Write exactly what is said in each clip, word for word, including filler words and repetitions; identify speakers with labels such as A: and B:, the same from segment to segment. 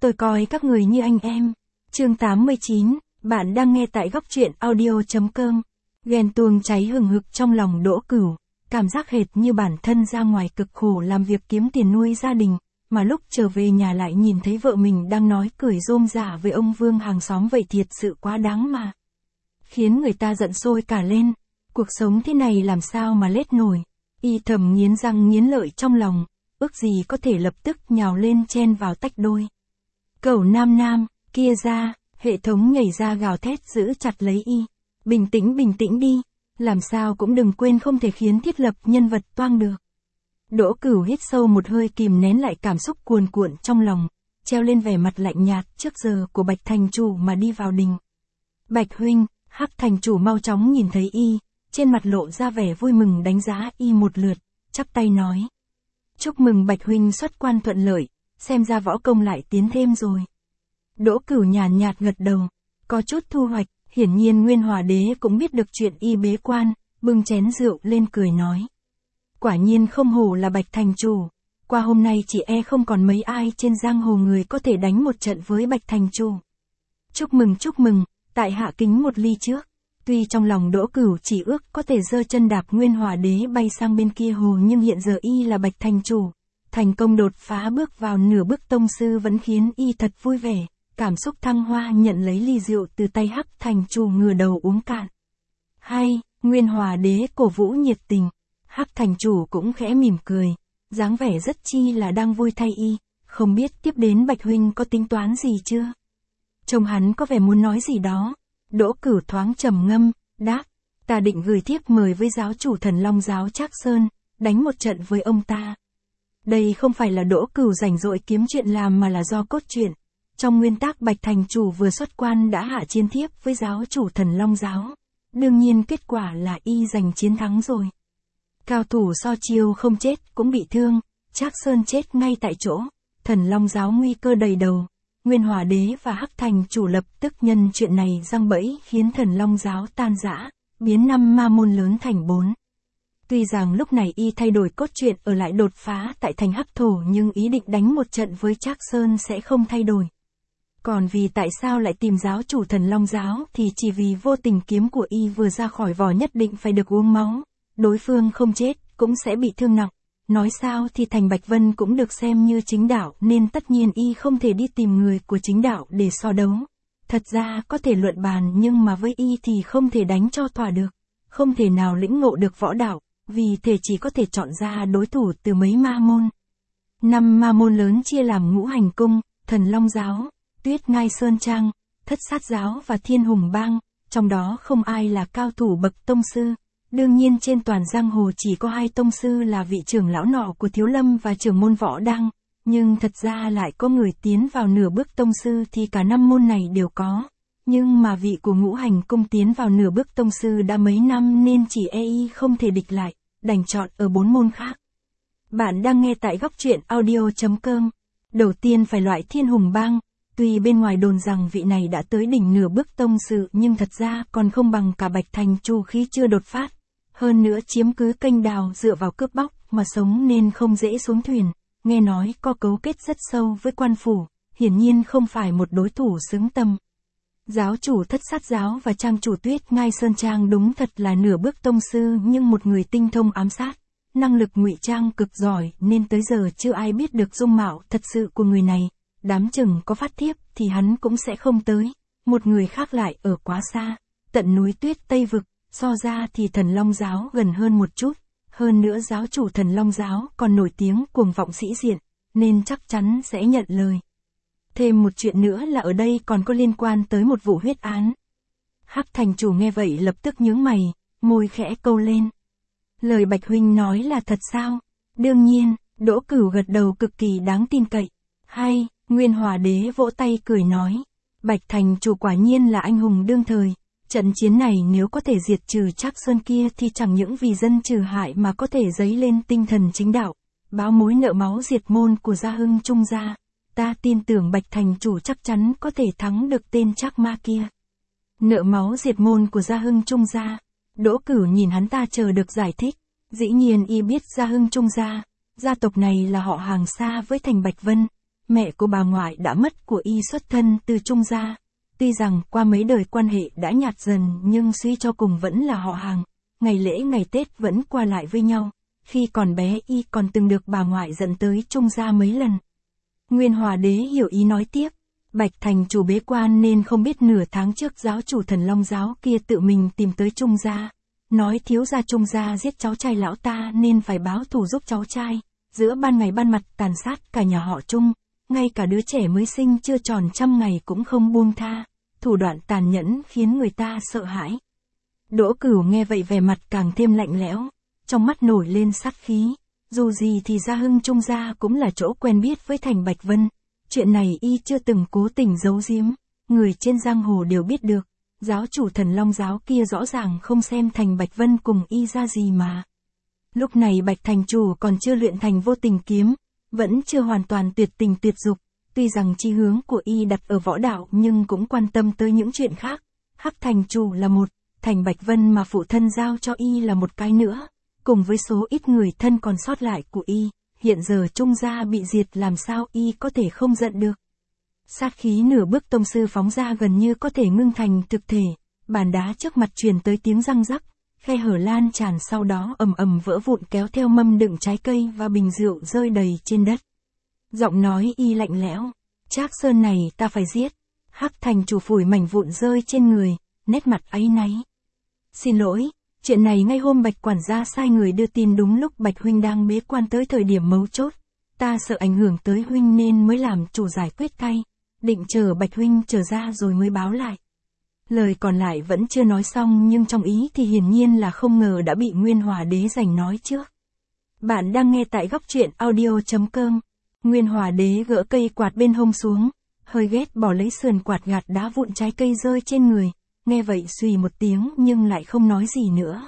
A: tôi coi các người như anh em. Chương tám mươi chín, bạn đang nghe tại góc truyện audio.com. Ghen tuông cháy hừng hực trong lòng Đỗ Cửu, cảm giác hệt như bản thân ra ngoài cực khổ làm việc kiếm tiền nuôi gia đình, mà lúc trở về nhà lại nhìn thấy vợ mình đang nói cười rôm rả với ông Vương hàng xóm vậy thiệt sự quá đáng mà. Khiến người ta giận sôi cả lên, cuộc sống thế này làm sao mà lết nổi. Y thầm nghiến răng nghiến lợi trong lòng, ước gì có thể lập tức nhào lên chen vào tách đôi. Cẩu nam nam, kia ra, hệ thống nhảy ra gào thét giữ chặt lấy Y. Bình tĩnh bình tĩnh đi, làm sao cũng đừng quên không thể khiến thiết lập nhân vật toang được. Đỗ Cửu hít sâu một hơi kìm nén lại cảm xúc cuồn cuộn trong lòng, treo lên vẻ mặt lạnh nhạt trước giờ của Bạch thành chủ mà đi vào đình. Bạch huynh, Hắc thành chủ mau chóng nhìn thấy Y, trên mặt lộ ra vẻ vui mừng đánh giá Y một lượt, chắp tay nói. Chúc mừng Bạch huynh xuất quan thuận lợi, xem ra võ công lại tiến thêm rồi. Đỗ Cửu nhàn nhạt gật đầu, có chút thu hoạch, hiển nhiên Nguyên Hòa Đế cũng biết được chuyện Y bế quan, bưng chén rượu lên cười nói. Quả nhiên không hổ là Bạch thành chủ, qua hôm nay chỉ e không còn mấy ai trên giang hồ người có thể đánh một trận với Bạch thành chủ. Chúc mừng chúc mừng, tại hạ kính một ly trước. Tuy trong lòng Đỗ Cửu chỉ ước có thể giơ chân đạp Nguyên Hòa Đế bay sang bên kia hồ, nhưng hiện giờ Y là Bạch thành chủ, thành công đột phá bước vào nửa bước tông sư vẫn khiến Y thật vui vẻ, cảm xúc thăng hoa nhận lấy ly rượu từ tay Hắc thành chủ ngửa đầu uống cạn. Hay, Nguyên Hòa Đế cổ vũ nhiệt tình, Hắc thành chủ cũng khẽ mỉm cười, dáng vẻ rất chi là đang vui thay Y, không biết tiếp đến Bạch huynh có tính toán gì chưa? Trông hắn có vẻ muốn nói gì đó. Đỗ Cửu thoáng trầm ngâm, đáp, ta định gửi thiếp mời với giáo chủ Thần Long giáo Trác Sơn, đánh một trận với ông ta. Đây không phải là Đỗ Cửu rảnh rỗi kiếm chuyện làm mà là do cốt truyện. Trong nguyên tắc Bạch thành chủ vừa xuất quan đã hạ chiến thiếp với giáo chủ Thần Long giáo. Đương nhiên kết quả là Y giành chiến thắng rồi. Cao thủ so chiêu không chết cũng bị thương, Trác Sơn chết ngay tại chỗ, Thần Long giáo nguy cơ đầy đầu. Nguyên Hòa Đế và Hắc thành chủ lập tức nhân chuyện này giăng bẫy khiến Thần Long giáo tan rã, biến năm ma môn lớn thành bốn. Tuy rằng lúc này Y thay đổi cốt truyện ở lại đột phá tại thành Hắc thổ, nhưng ý định đánh một trận với Trác Sơn sẽ không thay đổi. Còn vì tại sao lại tìm giáo chủ Thần Long giáo thì chỉ vì vô tình kiếm của Y vừa ra khỏi vỏ nhất định phải được uống máu, đối phương không chết cũng sẽ bị thương nặng. Nói sao thì thành Bạch Vân cũng được xem như chính đạo nên tất nhiên Y không thể đi tìm người của chính đạo để so đấu. Thật ra có thể luận bàn nhưng mà với Y thì không thể đánh cho thỏa được, không thể nào lĩnh ngộ được võ đạo, vì thể chỉ có thể chọn ra đối thủ từ mấy ma môn. Năm ma môn lớn chia làm Ngũ Hành Cung, Thần Long giáo, Tuyết Ngai Sơn Trang, Thất Sát giáo và Thiên Hùng Bang, trong đó không ai là cao thủ bậc tông sư. Đương nhiên trên toàn giang hồ chỉ có hai tông sư là vị trưởng lão nọ của Thiếu Lâm và trưởng môn Võ Đăng, nhưng thật ra lại có người tiến vào nửa bước tông sư thì cả năm môn này đều có. Nhưng mà vị của Ngũ Hành Cung tiến vào nửa bước tông sư đã mấy năm nên chỉ e Y không thể địch lại, đành chọn ở bốn môn khác. Bạn đang nghe tại góc truyện audio.com. Đầu tiên phải loại Thiên Hùng Bang, tuy bên ngoài đồn rằng vị này đã tới đỉnh nửa bước tông sư nhưng thật ra còn không bằng cả Bạch thành chủ khi chưa đột phát. Hơn nữa chiếm cứ kênh đào dựa vào cướp bóc mà sống nên không dễ xuống thuyền, nghe nói có cấu kết rất sâu với quan phủ, hiển nhiên không phải một đối thủ xứng tầm. Giáo chủ Thất Sát giáo và trang chủ Tuyết Ngai Sơn Trang đúng thật là nửa bước tông sư nhưng một người tinh thông ám sát, năng lực ngụy trang cực giỏi nên tới giờ chưa ai biết được dung mạo thật sự của người này, đám chừng có phát thiếp thì hắn cũng sẽ không tới, một người khác lại ở quá xa, tận núi Tuyết Tây Vực. So ra thì Thần Long giáo gần hơn một chút, hơn nữa giáo chủ Thần Long giáo còn nổi tiếng cuồng vọng sĩ diện, nên chắc chắn sẽ nhận lời. Thêm một chuyện nữa là ở đây còn có liên quan tới một vụ huyết án. Hắc thành chủ nghe vậy lập tức nhướng mày, môi khẽ câu lên. Lời Bạch huynh nói là thật sao? Đương nhiên, Đỗ Cửu gật đầu cực kỳ đáng tin cậy. Hay, Nguyên Hòa Đế vỗ tay cười nói. Bạch thành chủ quả nhiên là anh hùng đương thời. Trận chiến này nếu có thể diệt trừ Trác Sơn kia thì chẳng những vì dân trừ hại mà có thể dấy lên tinh thần chính đạo, báo mối nợ máu diệt môn của Gia Hưng Trung gia. Ta tin tưởng Bạch thành chủ chắc chắn có thể thắng được tên Trác ma kia. Nợ máu diệt môn của Gia Hưng Trung gia. Đỗ Cửu nhìn hắn ta chờ được giải thích. Dĩ nhiên Y biết Gia Hưng Trung gia, gia tộc này là họ hàng xa với thành Bạch Vân, mẹ của bà ngoại đã mất của y xuất thân từ Trung gia. Tuy rằng qua mấy đời quan hệ đã nhạt dần nhưng suy cho cùng vẫn là họ hàng, ngày lễ ngày Tết vẫn qua lại với nhau. Khi còn bé y còn từng được bà ngoại dẫn tới Trung gia mấy lần. Nguyên Hòa Đế hiểu ý nói tiếp, Bạch thành chủ bế quan nên không biết nửa tháng trước giáo chủ Thần Long giáo kia tự mình tìm tới Trung gia, nói thiếu gia Trung gia giết cháu trai lão ta nên phải báo thù giúp cháu trai, giữa ban ngày ban mặt tàn sát cả nhà họ Trung, ngay cả đứa trẻ mới sinh chưa tròn trăm ngày cũng không buông tha, thủ đoạn tàn nhẫn khiến người ta sợ hãi. Đỗ Cửu nghe vậy vẻ mặt càng thêm lạnh lẽo, trong mắt nổi lên sát khí, dù gì thì Gia Hưng Trung gia cũng là chỗ quen biết với Thành Bạch Vân, chuyện này y chưa từng cố tình giấu giếm, người trên giang hồ đều biết được, giáo chủ Thần Long giáo kia rõ ràng không xem Thành Bạch Vân cùng y ra gì mà. Lúc này Bạch thành chủ còn chưa luyện thành vô tình kiếm, vẫn chưa hoàn toàn tuyệt tình tuyệt dục, tuy rằng chí hướng của y đặt ở võ đạo nhưng cũng quan tâm tới những chuyện khác. Hắc thành chủ là một, Thành Bạch Vân mà phụ thân giao cho y là một cái nữa, cùng với số ít người thân còn sót lại của y, hiện giờ Trung gia bị diệt làm sao y có thể không giận được. Sát khí nửa bước tông sư phóng ra gần như có thể ngưng thành thực thể, bàn đá trước mặt truyền tới tiếng răng rắc, khe hở lan tràn sau đó ầm ầm vỡ vụn kéo theo mâm đựng trái cây và bình rượu rơi đầy trên đất. Giọng nói y lạnh lẽo, Trác Sơn này ta phải giết. Hắc thành chủ phủi mảnh vụn rơi trên người, nét mặt áy náy. Xin lỗi, chuyện này ngay hôm Bạch quản gia sai người đưa tin đúng lúc Bạch huynh đang bế quan tới thời điểm mấu chốt, ta sợ ảnh hưởng tới huynh nên mới làm chủ giải quyết thay, định chờ Bạch huynh trở ra rồi mới báo lại. Lời còn lại vẫn chưa nói xong nhưng trong ý thì hiển nhiên là không ngờ đã bị Nguyên Hòa Đế giành nói trước. Bạn đang nghe tại góc truyện audio chấm com. Nguyên Hòa Đế gỡ cây quạt bên hông xuống, hơi ghét bỏ lấy sườn quạt gạt đá vụn trái cây rơi trên người, nghe vậy xùy một tiếng nhưng lại không nói gì nữa.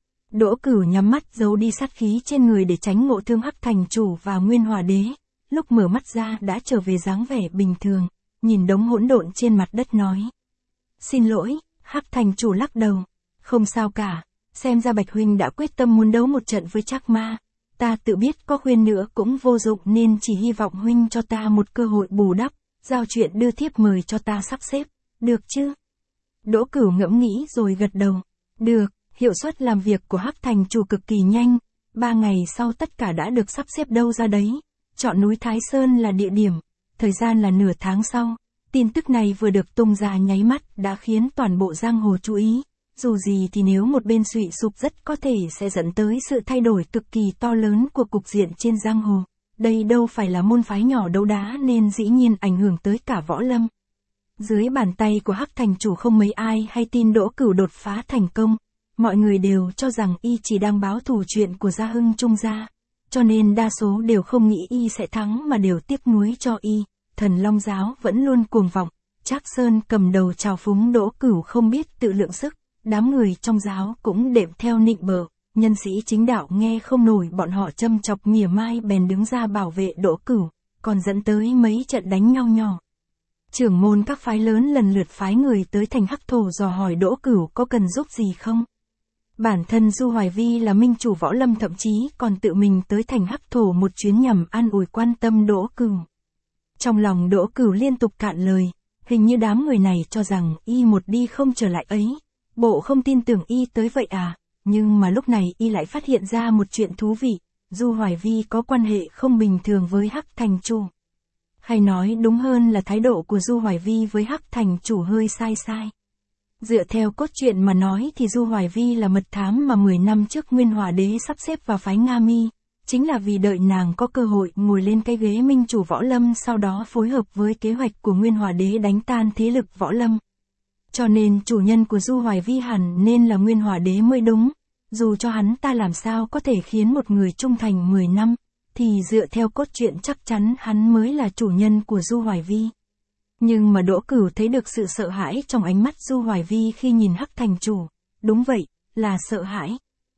A: Đỗ Cửu nhắm mắt giấu đi sát khí trên người để tránh ngộ thương Hắc thành chủ và Nguyên Hòa Đế, lúc mở mắt ra đã trở về dáng vẻ bình thường, nhìn đống hỗn độn trên mặt đất nói. Xin lỗi, Hắc thành chủ lắc đầu, không sao cả, xem ra Bạch huynh đã quyết tâm muốn đấu một trận với Trác Ma, ta tự biết có khuyên nữa cũng vô dụng nên chỉ hy vọng huynh cho ta một cơ hội bù đắp, giao chuyện đưa thiếp mời cho ta sắp xếp, được chứ? Đỗ Cửu ngẫm nghĩ rồi gật đầu, được, hiệu suất làm việc của Hắc thành chủ cực kỳ nhanh, ba ngày sau tất cả đã được sắp xếp đâu ra đấy, chọn núi Thái Sơn là địa điểm, thời gian là nửa tháng sau. Tin tức này vừa được tung ra nháy mắt đã khiến toàn bộ giang hồ chú ý, dù gì thì nếu một bên suy sụp rất có thể sẽ dẫn tới sự thay đổi cực kỳ to lớn của cục diện trên giang hồ. Đây đâu phải là môn phái nhỏ đấu đá nên dĩ nhiên ảnh hưởng tới cả võ lâm. Dưới bàn tay của Hắc thành chủ không mấy ai hay tin Đỗ Cửu đột phá thành công, mọi người đều cho rằng y chỉ đang báo thù chuyện của Gia Hưng Trung gia, cho nên đa số đều không nghĩ y sẽ thắng mà đều tiếc nuối cho y. Thần Long giáo vẫn luôn cuồng vọng, Trác Sơn cầm đầu trào phúng Đỗ Cửu không biết tự lượng sức, đám người trong giáo cũng đệm theo nịnh bợ, nhân sĩ chính đạo nghe không nổi bọn họ châm chọc mỉa mai bèn đứng ra bảo vệ Đỗ Cửu, còn dẫn tới mấy trận đánh nhau nhỏ. Trưởng môn các phái lớn lần lượt phái người tới thành Hắc Thổ dò hỏi Đỗ Cửu có cần giúp gì không. Bản thân Du Hoài Vi là minh chủ võ lâm thậm chí còn tự mình tới thành Hắc Thổ một chuyến nhằm an ủi quan tâm Đỗ Cửu. Trong lòng Đỗ Cửu liên tục cạn lời, hình như đám người này cho rằng y một đi không trở lại ấy, bộ không tin tưởng y tới vậy à, nhưng mà lúc này y lại phát hiện ra một chuyện thú vị, Du Hoài Vi có quan hệ không bình thường với Hắc thành chủ. Hay nói đúng hơn là thái độ của Du Hoài Vi với Hắc thành chủ hơi sai sai. Dựa theo cốt truyện mà nói thì Du Hoài Vi là mật thám mà mười năm trước Nguyên Hòa Đế sắp xếp vào phái Nga Mi. Chính là vì đợi nàng có cơ hội ngồi lên cái ghế minh chủ võ lâm sau đó phối hợp với kế hoạch của Nguyên Hòa Đế đánh tan thế lực võ lâm. Cho nên chủ nhân của Du Hoài Vi hẳn nên là Nguyên Hòa Đế mới đúng, dù cho hắn ta làm sao có thể khiến một người trung thành mười năm, thì dựa theo cốt truyện chắc chắn hắn mới là chủ nhân của Du Hoài Vi. Nhưng mà Đỗ Cửu thấy được sự sợ hãi trong ánh mắt Du Hoài Vi khi nhìn Hắc thành chủ, đúng vậy, là sợ hãi.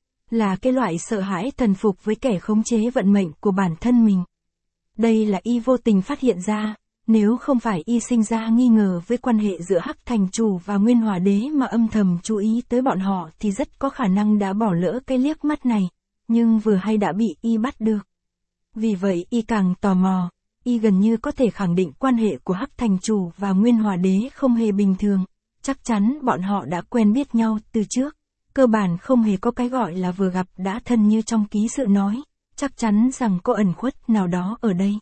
A: Là cái loại sợ hãi thần phục với kẻ khống chế vận mệnh của bản thân mình. Đây là y vô tình phát hiện ra, nếu không phải y sinh ra nghi ngờ với quan hệ giữa Hắc thành chủ và Nguyên Hòa Đế mà âm thầm chú ý tới bọn họ thì rất có khả năng đã bỏ lỡ cái liếc mắt này, nhưng vừa hay đã bị y bắt được. Vì vậy y càng tò mò, y gần như có thể khẳng định quan hệ của Hắc thành chủ và Nguyên Hỏa Đế không hề bình thường, chắc chắn bọn họ đã quen biết nhau từ trước, cơ bản không hề có cái gọi là vừa gặp đã thân như trong ký sự nói, chắc chắn rằng có ẩn khuất nào đó ở đây.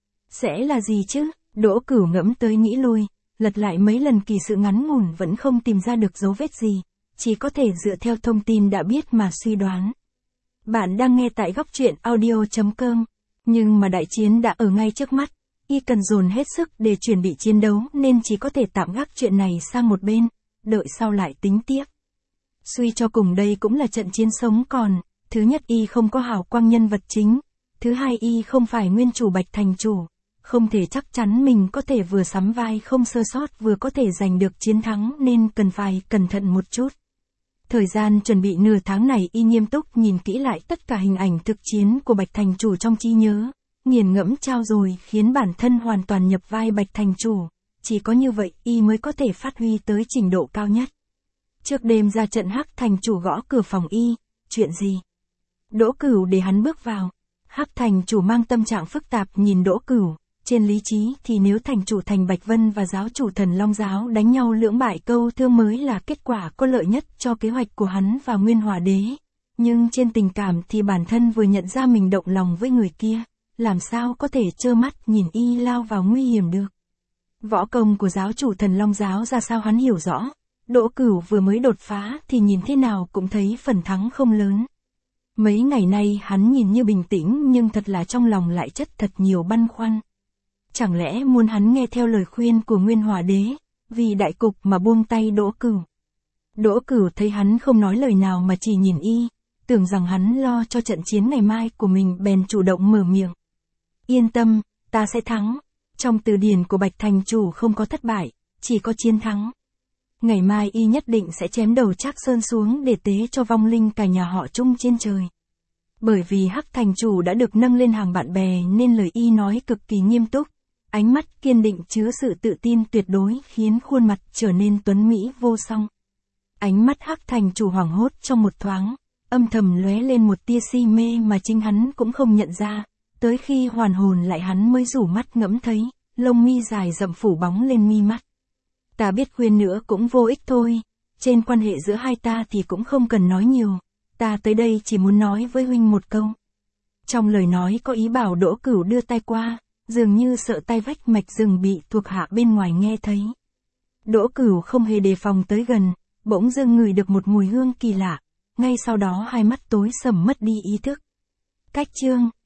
A: Sẽ là gì chứ? Đỗ Cửu ngẫm tới nghĩ lui, lật lại mấy lần kỳ sự ngắn ngủn vẫn không tìm ra được dấu vết gì, chỉ có thể dựa theo thông tin đã biết mà suy đoán. Bạn đang nghe tại góc truyện audio chấm com, nhưng mà đại chiến đã ở ngay trước mắt, y cần dồn hết sức để chuẩn bị chiến đấu nên chỉ có thể tạm gác chuyện này sang một bên, đợi sau lại tính tiếp. Suy cho cùng đây cũng là trận chiến sống còn, thứ nhất y không có hào quang nhân vật chính, thứ hai y không phải nguyên chủ Bạch thành chủ, không thể chắc chắn mình có thể vừa sắm vai không sơ sót vừa có thể giành được chiến thắng nên cần phải cẩn thận một chút. Thời gian chuẩn bị nửa tháng này y nghiêm túc nhìn kỹ lại tất cả hình ảnh thực chiến của Bạch thành chủ trong trí nhớ, nghiền ngẫm trao dồi khiến bản thân hoàn toàn nhập vai Bạch thành chủ, chỉ có như vậy y mới có thể phát huy tới trình độ cao nhất. Trước đêm ra trận Hắc thành chủ gõ cửa phòng y, chuyện gì? Đỗ Cửu để hắn bước vào. Hắc thành chủ mang tâm trạng phức tạp nhìn Đỗ Cửu, trên lý trí thì nếu thành chủ Thành Bạch Vân và giáo chủ Thần Long giáo đánh nhau lưỡng bại câu thương mới là kết quả có lợi nhất cho kế hoạch của hắn và Nguyên Hỏa Đế, nhưng trên tình cảm thì bản thân vừa nhận ra mình động lòng với người kia, làm sao có thể trơ mắt nhìn y lao vào nguy hiểm được. Võ công của giáo chủ Thần Long giáo ra sao hắn hiểu rõ, Đỗ Cửu vừa mới đột phá thì nhìn thế nào cũng thấy phần thắng không lớn. Mấy ngày nay hắn nhìn như bình tĩnh nhưng thật là trong lòng lại chất thật nhiều băn khoăn. Chẳng lẽ muốn hắn nghe theo lời khuyên của Nguyên Hỏa Đế, vì đại cục mà buông tay Đỗ Cửu. Đỗ Cửu thấy hắn không nói lời nào mà chỉ nhìn y, tưởng rằng hắn lo cho trận chiến ngày mai của mình bèn chủ động mở miệng. Yên tâm, ta sẽ thắng. Trong từ điển của Bạch thành chủ không có thất bại, chỉ có chiến thắng. Ngày mai y nhất định sẽ chém đầu Trác Sơn xuống để tế cho vong linh cả nhà họ Trung trên trời. Bởi vì Hắc thành chủ đã được nâng lên hàng bạn bè nên lời y nói cực kỳ nghiêm túc, ánh mắt kiên định chứa sự tự tin tuyệt đối khiến khuôn mặt trở nên tuấn mỹ vô song. Ánh mắt Hắc thành chủ hoảng hốt trong một thoáng, âm thầm lóe lên một tia si mê mà chính hắn cũng không nhận ra, tới khi hoàn hồn lại hắn mới rủ mắt ngẫm thấy, lông mi dài rậm phủ bóng lên mi mắt. Ta biết khuyên nữa cũng vô ích thôi, trên quan hệ giữa hai ta thì cũng không cần nói nhiều, ta tới đây chỉ muốn nói với huynh một câu. Trong lời nói có ý bảo Đỗ Cửu đưa tay qua, dường như sợ tay vách mạch rừng bị thuộc hạ bên ngoài nghe thấy. Đỗ Cửu không hề đề phòng tới gần, bỗng dưng ngửi được một mùi hương kỳ lạ, ngay sau đó hai mắt tối sầm mất đi ý thức. Cách chương